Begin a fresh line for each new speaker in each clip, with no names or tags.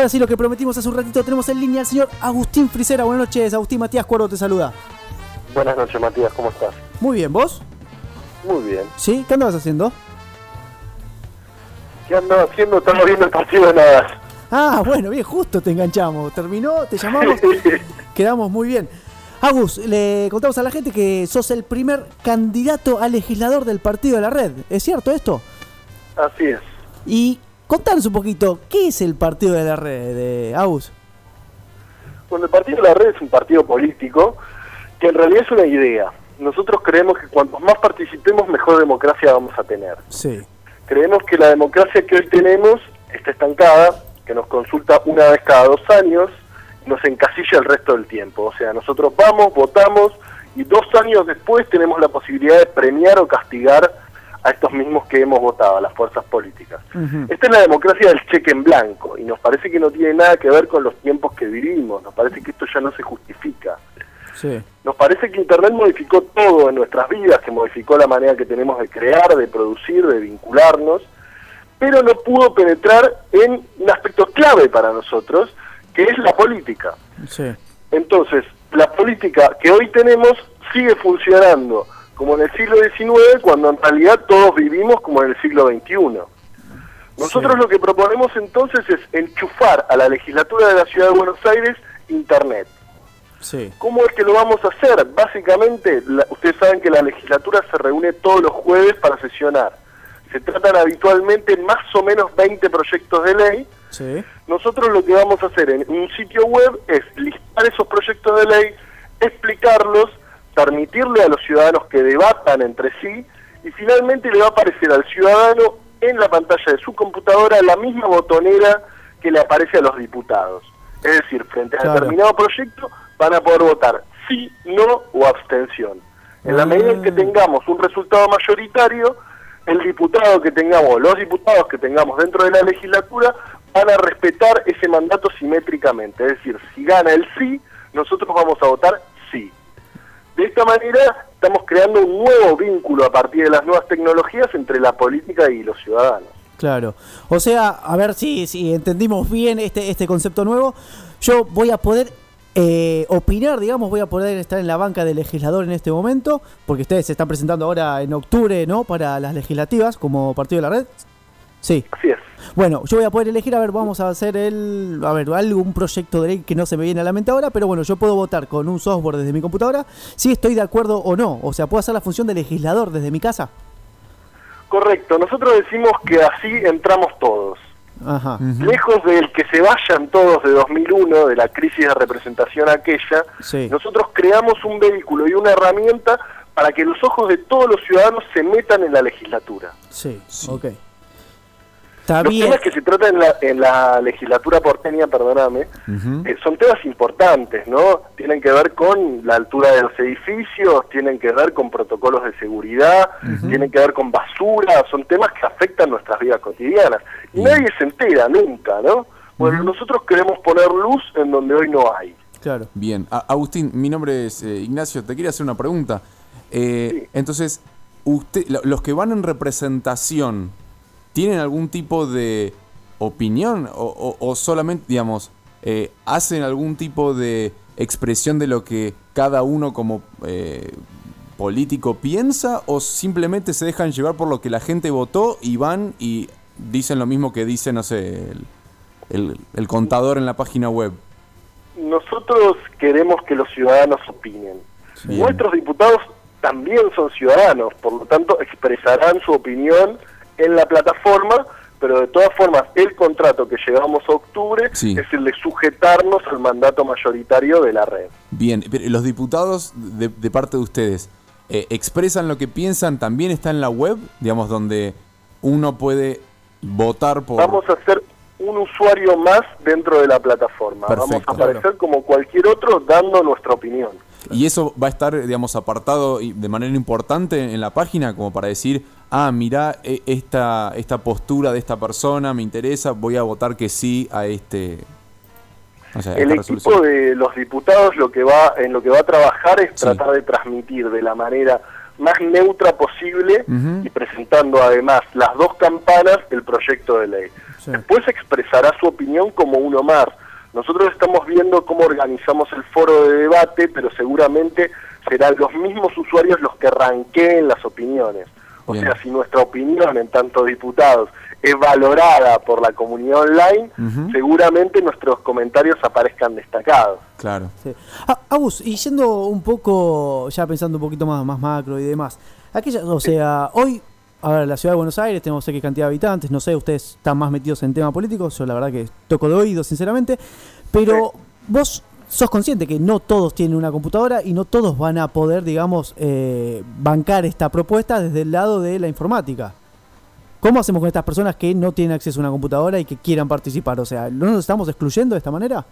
ahora sí, lo que prometimos hace un ratito, tenemos en línea al señor Agustín Frisera. Buenas noches, Agustín. Matías Cuervo te saluda.
Buenas noches, Matías, ¿cómo estás?
Muy bien, ¿vos?
Muy bien.
¿Sí? ¿Qué andabas haciendo?
¿Qué andaba haciendo? Estamos viendo el partido de Nadas.
Ah, bueno, bien, justo te enganchamos. Terminó, te llamamos, quedamos muy bien. Agus, le contamos a la gente que sos el primer candidato a legislador del Partido de la Red. ¿Es cierto esto?
Así es.
Y contanos un poquito, ¿qué es el Partido de la Red, Agus?
Bueno, el Partido de la Red es un partido político que en realidad es una idea. Nosotros creemos que cuantos más participemos, mejor democracia vamos a tener.
Sí.
Creemos que la democracia que hoy tenemos está estancada, que nos consulta una vez cada 2 años, nos encasilla el resto del tiempo. O sea, nosotros vamos, votamos y 2 años después tenemos la posibilidad de premiar o castigar a estos mismos que hemos votado, a las fuerzas políticas. Uh-huh. Esta es la democracia del cheque en blanco y nos parece que no tiene nada que ver con los tiempos que vivimos, nos parece que esto ya no se justifica.
Sí.
Nos parece que Internet modificó todo en nuestras vidas, que modificó la manera que tenemos de crear, de producir, de vincularnos, pero no pudo penetrar en un aspecto clave para nosotros, que es la política.
Sí. Entonces,
la política que hoy tenemos sigue funcionando como en el siglo XIX, cuando en realidad todos vivimos como en el siglo XXI. Nosotros lo que proponemos entonces es enchufar a la legislatura de la Ciudad de Buenos Aires Internet.
Sí.
¿Cómo es que lo vamos a hacer? Básicamente, ustedes saben que la legislatura se reúne todos los jueves para sesionar. Se tratan habitualmente más o menos 20 proyectos de ley.
Sí.
Nosotros lo que vamos a hacer en un sitio web es listar esos proyectos de ley, explicarlos, permitirle a los ciudadanos que debatan entre sí y finalmente le va a aparecer al ciudadano en la pantalla de su computadora la misma botonera que le aparece a los diputados. Es decir, frente a determinado proyecto van a poder votar sí, no o abstención. En la medida en que tengamos un resultado mayoritario, el diputado que tengamos, los diputados que tengamos dentro de la legislatura van a respetar ese mandato simétricamente. Es decir, si gana el sí, nosotros vamos a votar sí. De esta manera estamos creando un nuevo vínculo a partir de las nuevas tecnologías entre la política y los ciudadanos.
Claro. O sea, a ver si entendimos bien este concepto nuevo. Yo voy a poder opinar, digamos, voy a poder estar en la banca de legislador en este momento, porque ustedes se están presentando ahora en octubre, ¿no?, para las legislativas como Partido de la Red. Sí.
Así es.
Bueno, yo voy a poder elegir, vamos a hacer un proyecto de ley que no se me viene a la mente ahora, pero bueno, yo puedo votar con un software desde mi computadora si estoy de acuerdo o no. O sea, puedo hacer la función de legislador desde mi casa.
Correcto, nosotros decimos que así entramos todos.
Ajá.
Uh-huh. Lejos del que se vayan todos de 2001, de la crisis de representación aquella,
sí,
nosotros creamos un vehículo y una herramienta para que los ojos de todos los ciudadanos se metan en la legislatura.
Sí,
sí.
Ok.
Los temas que se tratan en la legislatura porteña, perdóname, son temas importantes, ¿no? Tienen que ver con la altura de los edificios, tienen que ver con protocolos de seguridad, tienen que ver con basura, son temas que afectan nuestras vidas cotidianas. Y nadie se entera nunca, ¿no? Bueno, nosotros queremos poner luz en donde hoy no hay.
Claro.
Bien. Agustín, mi nombre es Ignacio, te quería hacer una pregunta.
Sí.
Entonces, los que van en representación, ¿tienen algún tipo de opinión o solamente, digamos, hacen algún tipo de expresión de lo que cada uno como político piensa o simplemente se dejan llevar por lo que la gente votó y van y dicen lo mismo que dice, no sé, el contador en la página web?
Nosotros queremos que los ciudadanos opinen.
Bien.
Nuestros diputados también son ciudadanos, por lo tanto expresarán su opinión en la plataforma, pero de todas formas el contrato que llegamos a octubre es el de sujetarnos al mandato mayoritario de la red.
Bien, pero los diputados de parte de ustedes, ¿expresan lo que piensan? ¿También está en la web, digamos, donde uno puede votar por...?
Vamos a ser un usuario más dentro de la plataforma.
Perfecto.
Vamos a aparecer como cualquier otro dando nuestra opinión.
¿Y eso va a estar, digamos, apartado de manera importante en la página como para decir, mirá, esta postura de esta persona me interesa, voy a votar que sí a este... O sea,
el equipo de los diputados en lo que va a trabajar es tratar de transmitir de la manera más neutra posible y presentando además las dos campanas del proyecto de ley.
Sí.
Después expresará su opinión como uno más. Nosotros estamos viendo cómo organizamos el foro de debate, pero seguramente serán los mismos usuarios los que ranqueen las opiniones. O
Bien.
sea, si nuestra opinión en tanto diputados es valorada por la comunidad online, seguramente nuestros comentarios aparezcan destacados.
Claro.
Sí. Agus, y yendo un poco, ya pensando un poquito más macro y demás, o sea, hoy, a ver, la ciudad de Buenos Aires tenemos X cantidad de habitantes, no sé, ustedes están más metidos en tema político, yo la verdad que toco de oído, sinceramente, pero vos sos consciente que no todos tienen una computadora y no todos van a poder, digamos, bancar esta propuesta desde el lado de la informática. ¿Cómo hacemos con estas personas que no tienen acceso a una computadora y que quieran participar? O sea, ¿no nos estamos excluyendo de esta manera?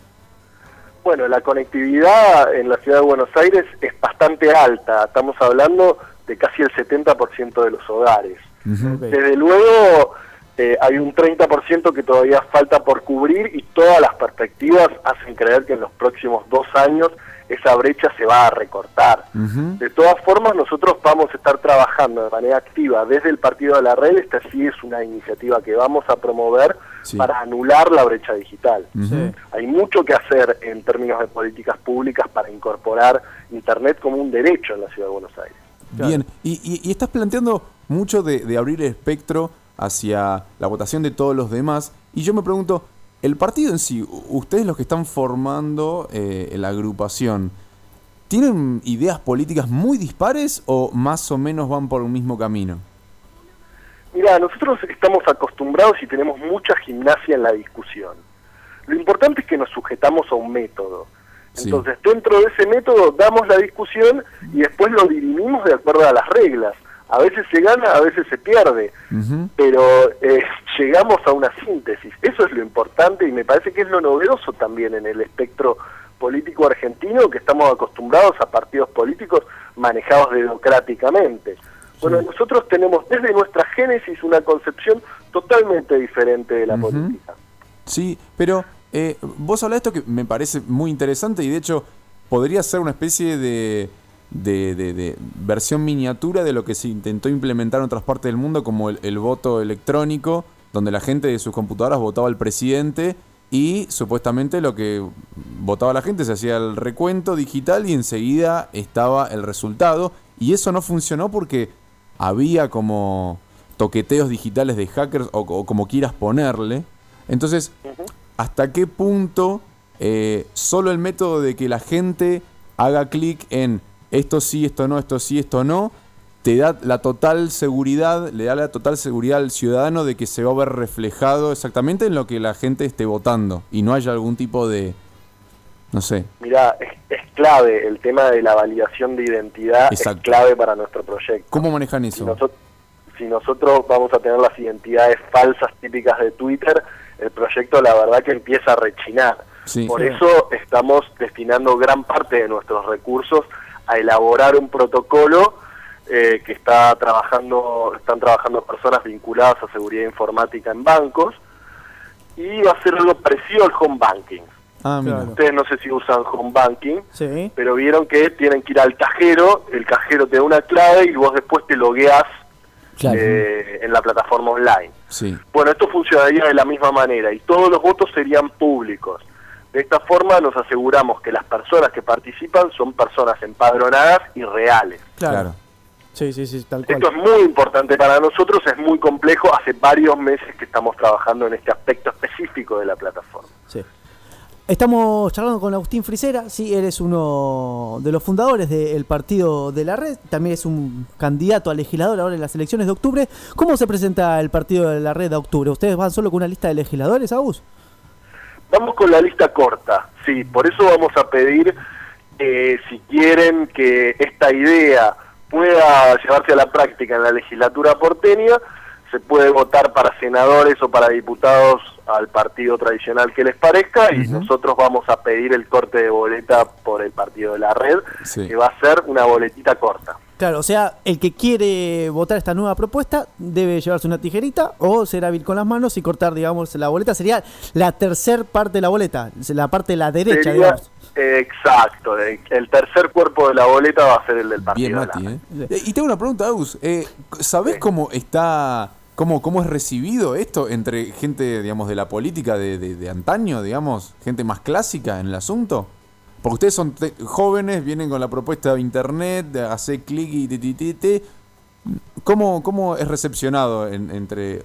Bueno, la conectividad en la ciudad de Buenos Aires es bastante alta. Estamos hablando de casi el 70% de los hogares.
Okay.
Desde luego, hay un 30% que todavía falta por cubrir y todas las perspectivas hacen creer que en los próximos 2 años esa brecha se va a recortar. De todas formas, nosotros vamos a estar trabajando de manera activa desde el Partido de la Red. Esta sí es una iniciativa que vamos a promover para anular la brecha digital. Hay mucho que hacer en términos de políticas públicas para incorporar Internet como un derecho en la Ciudad de Buenos Aires.
Bien, y estás planteando mucho de abrir el espectro hacia la votación de todos los demás, y yo me pregunto, el partido en sí, ustedes los que están formando la agrupación, ¿tienen ideas políticas muy dispares o más o menos van por el mismo camino?
Mira, nosotros estamos acostumbrados y tenemos mucha gimnasia en la discusión. Lo importante es que nos sujetamos a un método. Entonces, dentro de ese método damos la discusión y después lo dirimimos de acuerdo a las reglas. A veces se gana, a veces se pierde, pero llegamos a una síntesis. Eso es lo importante y me parece que es lo novedoso también en el espectro político argentino, que estamos acostumbrados a partidos políticos manejados democráticamente. Bueno, nosotros tenemos desde nuestra génesis una concepción totalmente diferente de la política.
Sí, pero vos hablás de esto que me parece muy interesante y de hecho podría ser una especie de versión miniatura de lo que se intentó implementar en otras partes del mundo, como el voto electrónico, donde la gente de sus computadoras votaba al presidente y supuestamente lo que votaba la gente se hacía el recuento digital y enseguida estaba el resultado, y eso no funcionó porque había como toqueteos digitales de hackers o como quieras ponerle. Entonces, ¿hasta qué punto solo el método de que la gente haga clic en esto sí, esto no, esto sí, esto no, te da la total seguridad, le da la total seguridad al ciudadano de que se va a ver reflejado exactamente en lo que la gente esté votando y no haya algún tipo de, no sé?
Mirá, es clave el tema de la validación de identidad. Exacto. Es clave para nuestro proyecto.
¿Cómo manejan eso?
Si nosotros vamos a tener las identidades falsas típicas de Twitter, el proyecto la verdad que empieza a rechinar. Por eso estamos destinando gran parte de nuestros recursos a elaborar un protocolo que están trabajando personas vinculadas a seguridad informática en bancos, y va a ser algo parecido al home banking. Ustedes no sé si usan home banking, pero vieron que tienen que ir al cajero, el cajero te da una clave y vos después te logueás en la plataforma online. Bueno, esto funcionaría de la misma manera y todos los votos serían públicos. De esta forma nos aseguramos que las personas que participan son personas empadronadas y reales.
Claro. Sí, tal cual.
Esto es muy importante para nosotros, es muy complejo. Hace varios meses que estamos trabajando en este aspecto específico de la plataforma.
Estamos charlando con Agustín Frisera, él es uno de los fundadores del Partido de la Red, también es un candidato a legislador ahora en las elecciones de octubre. ¿Cómo se presenta el Partido de la Red de octubre? ¿Ustedes van solo con una lista de legisladores, Agus?
Vamos con la lista corta, por eso vamos a pedir, si quieren que esta idea pueda llevarse a la práctica en la legislatura porteña, se puede votar para senadores o para diputados al partido tradicional que les parezca, y nosotros vamos a pedir el corte de boleta por el Partido de la Red, que va a ser una boletita corta.
Claro, o sea, el que quiere votar esta nueva propuesta debe llevarse una tijerita o ser hábil con las manos y cortar, digamos, la boleta. Sería la tercer parte de la boleta, la parte de la derecha, digamos.
Exacto, el tercer cuerpo de la boleta va a ser el del partido.
Bien, Mati, Y tengo una pregunta, Agus. ¿Sabés cómo está, cómo es recibido esto entre gente, digamos, de la política de antaño, digamos, gente más clásica en el asunto? Porque ustedes son jóvenes, vienen con la propuesta de internet, de hacer clic y ¿Cómo es recepcionado entre...?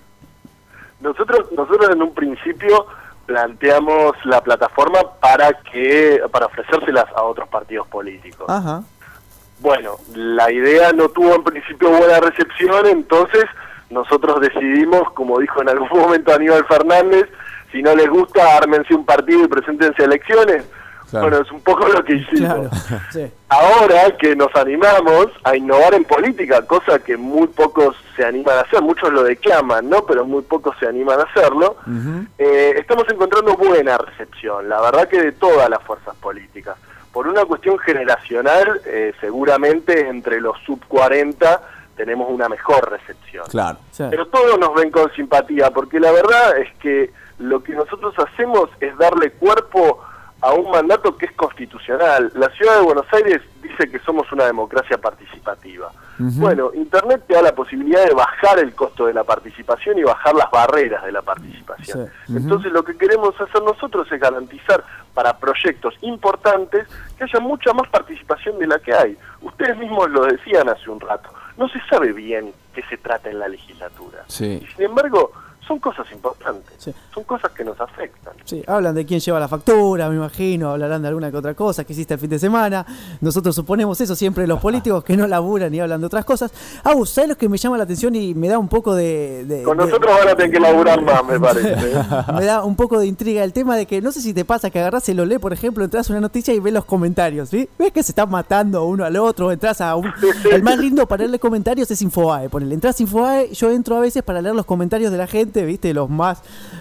Nosotros en un principio planteamos la plataforma para ofrecérselas a otros partidos políticos.
Ajá.
Bueno, la idea no tuvo en principio buena recepción, entonces nosotros decidimos, como dijo en algún momento Aníbal Fernández, si no les gusta, ármense un partido y preséntense a elecciones. Claro. Bueno, es un poco lo que hicimos.
Claro, sí.
Ahora que nos animamos a innovar en política, cosa que muy pocos se animan a hacer, muchos lo declaman, ¿no? Pero muy pocos se animan a hacerlo. Estamos encontrando buena recepción, la verdad que de todas las fuerzas políticas. Por una cuestión generacional, seguramente entre los sub 40 tenemos una mejor recepción.
Claro.
Sí.
Pero todos nos ven con simpatía, porque la verdad es que lo que nosotros hacemos es darle cuerpo a un mandato que es constitucional. La Ciudad de Buenos Aires dice que somos una democracia participativa. Bueno, Internet te da la posibilidad de bajar el costo de la participación y bajar las barreras de la participación. Sí. Entonces lo que queremos hacer nosotros es garantizar para proyectos importantes que haya mucha más participación de la que hay. Ustedes mismos lo decían hace un rato. No se sabe bien qué se trata en la legislatura.
Sí.
Y sin embargo, son cosas importantes,
sí.
Son cosas que nos afectan.
Sí, hablan de quién lleva la factura, me imagino, hablarán de alguna que otra cosa que hiciste el fin de semana. Nosotros suponemos eso siempre los políticos que no laburan y hablan de otras cosas. ¿Sabes lo que me llama la atención y me da un poco
Con nosotros van a tener que laburar más, me parece.
Me da un poco de intriga el tema de que, no sé si te pasa que agarrás el olé, por ejemplo, entras a una noticia y ves los comentarios, ¿sí? Ves que se están matando uno al otro, entras a un... El más lindo para leer comentarios es Infobae, ponele. Entras a Infobae, yo entro a veces para leer los comentarios de la gente, ¿viste? Los más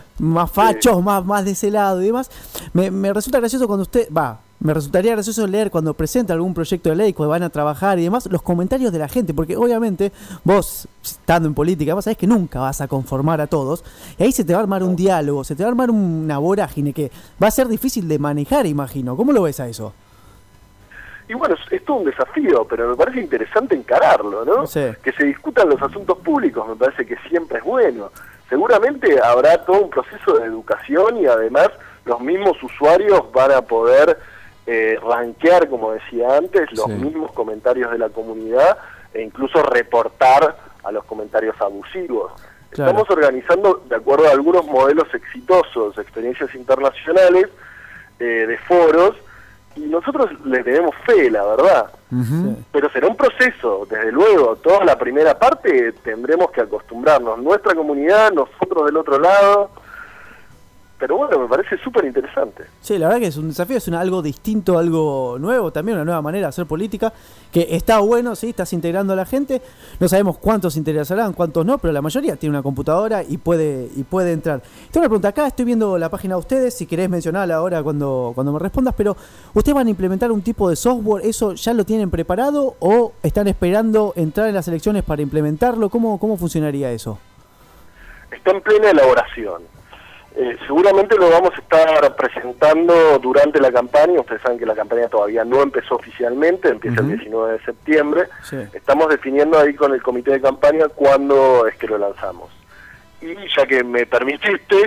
fachos, sí. más de ese lado y demás. Me resulta gracioso cuando me resultaría gracioso leer cuando presenta algún proyecto de ley, cuando van a trabajar y demás, los comentarios de la gente, porque obviamente vos, estando en política, vos sabés que nunca vas a conformar a todos, y ahí se te va a armar un diálogo, se te va a armar una vorágine que va a ser difícil de manejar, imagino. ¿Cómo lo ves a eso?
Y bueno, es todo un desafío, pero me parece interesante encararlo, ¿no?
Sí.
Que se discutan los asuntos públicos, me parece que siempre es bueno. Seguramente habrá todo un proceso de educación y además los mismos usuarios van a poder rankear, como decía antes, los mismos comentarios de la comunidad e incluso reportar a los comentarios abusivos. Claro. Estamos organizando, de acuerdo a algunos modelos exitosos, experiencias internacionales de foros, y nosotros le tenemos fe, la verdad. Pero será un proceso, desde luego. Toda la primera parte tendremos que acostumbrarnos. Nuestra comunidad, nosotros del otro lado. Pero bueno, me parece súper interesante.
Sí, la verdad que es un desafío, es algo distinto, algo nuevo, también una nueva manera de hacer política, que está bueno, sí, estás integrando a la gente, no sabemos cuántos se interesarán, cuántos no, pero la mayoría tiene una computadora y puede entrar. Tengo una pregunta, acá estoy viendo la página de ustedes, si querés mencionarla ahora cuando me respondas, pero ¿ustedes van a implementar un tipo de software? ¿Eso ya lo tienen preparado o están esperando entrar en las elecciones para implementarlo? ¿Cómo funcionaría eso?
Está en plena elaboración. Seguramente lo vamos a estar presentando durante la campaña. Ustedes saben que la campaña todavía no empezó oficialmente, empieza el 19 de septiembre. Sí. Estamos definiendo ahí con el comité de campaña cuándo es que lo lanzamos. Y ya que me permitiste,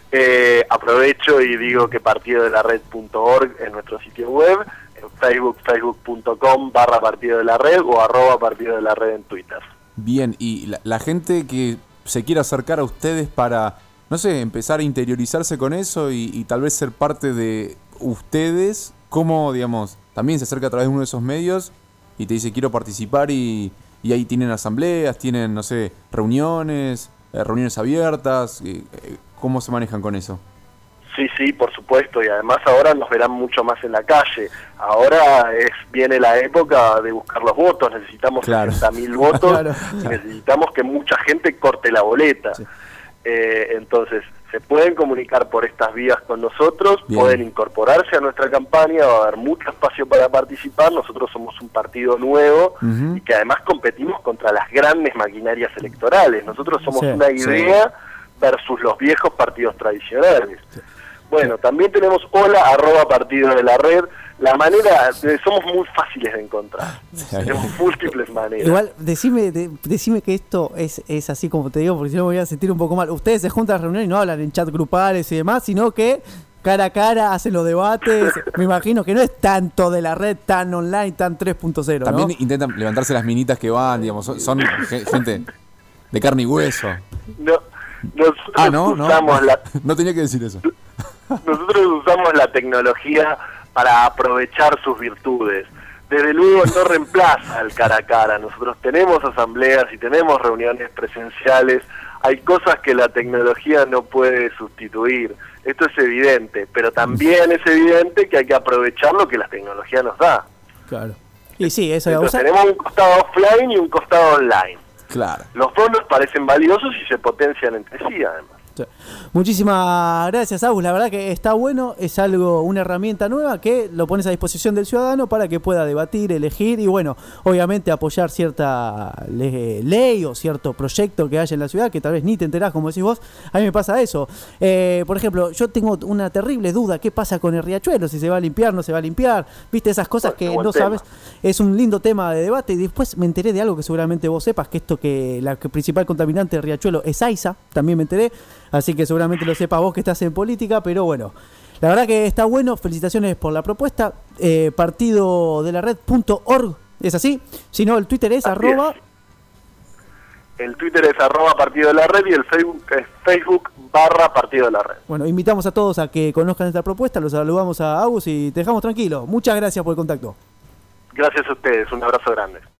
aprovecho y digo que partidodelared.org es nuestro sitio web, en Facebook, facebook.com/Partido de la Red o @Partido de la Red en Twitter.
Bien, y la gente que se quiera acercar a ustedes para, no sé, empezar a interiorizarse con eso y tal vez ser parte de ustedes, ¿cómo, digamos, también se acerca a través de uno de esos medios y te dice quiero participar y ahí tienen asambleas, tienen, no sé, reuniones abiertas? ¿Cómo se manejan con eso?
Sí, por supuesto, y además ahora nos verán mucho más en la calle. Ahora viene la época de buscar los votos, necesitamos 60.000 votos, claro. Y necesitamos que mucha gente corte la boleta. Sí. Entonces, se pueden comunicar por estas vías con nosotros, pueden incorporarse a nuestra campaña, va a haber mucho espacio para participar. Nosotros somos un partido nuevo y que además competimos contra las grandes maquinarias electorales. Nosotros somos una idea versus los viejos partidos tradicionales. Bueno, también tenemos hola@partido de la red. La manera, somos muy fáciles de encontrar. Tenemos múltiples maneras.
Igual, decime que esto es así como te digo, porque si no me voy a sentir un poco mal. Ustedes se juntan a reuniones y no hablan en chat grupales y demás, sino que cara a cara hacen los debates. Me imagino que no es tanto de la red, tan online, tan 3.0, ¿no?
También intentan levantarse las minitas que van, digamos, son gente de carne y hueso.
No, nosotros usamos
no tenía que decir eso.
Nosotros usamos la tecnología para aprovechar sus virtudes. Desde luego no reemplaza al cara a cara. Nosotros tenemos asambleas y tenemos reuniones presenciales. Hay cosas que la tecnología no puede sustituir. Esto es evidente, pero también es evidente que hay que aprovechar lo que la tecnología nos da.
Claro. Y sí, eso.
Entonces, tenemos un costado offline y un costado online.
Claro.
Los dos nos parecen valiosos y se potencian entre sí, además.
Muchísimas gracias, Agus. La verdad que está bueno, es una herramienta nueva que lo pones a disposición del ciudadano para que pueda debatir, elegir y bueno, obviamente apoyar cierta ley o cierto proyecto que haya en la ciudad que tal vez ni te enterás, como decís vos. A mí me pasa eso. Por ejemplo, yo tengo una terrible duda, ¿qué pasa con el riachuelo? Si se va a limpiar, no se va a limpiar, viste esas cosas que no sabes. Es un lindo tema de debate y después me enteré de algo que seguramente vos sepas, que la principal contaminante del riachuelo es AISA, también me enteré. Así que seguramente lo sepas vos que estás en política, pero bueno, la verdad que está bueno, felicitaciones por la propuesta, partidodelared.org, ¿es así? Si no, el Twitter es arroba...
El Twitter es @partido de la red y el Facebook es Facebook/partido de la red.
Bueno, invitamos a todos a que conozcan esta propuesta, los saludamos a Agus y te dejamos tranquilos. Muchas gracias por el contacto.
Gracias a ustedes, un abrazo grande.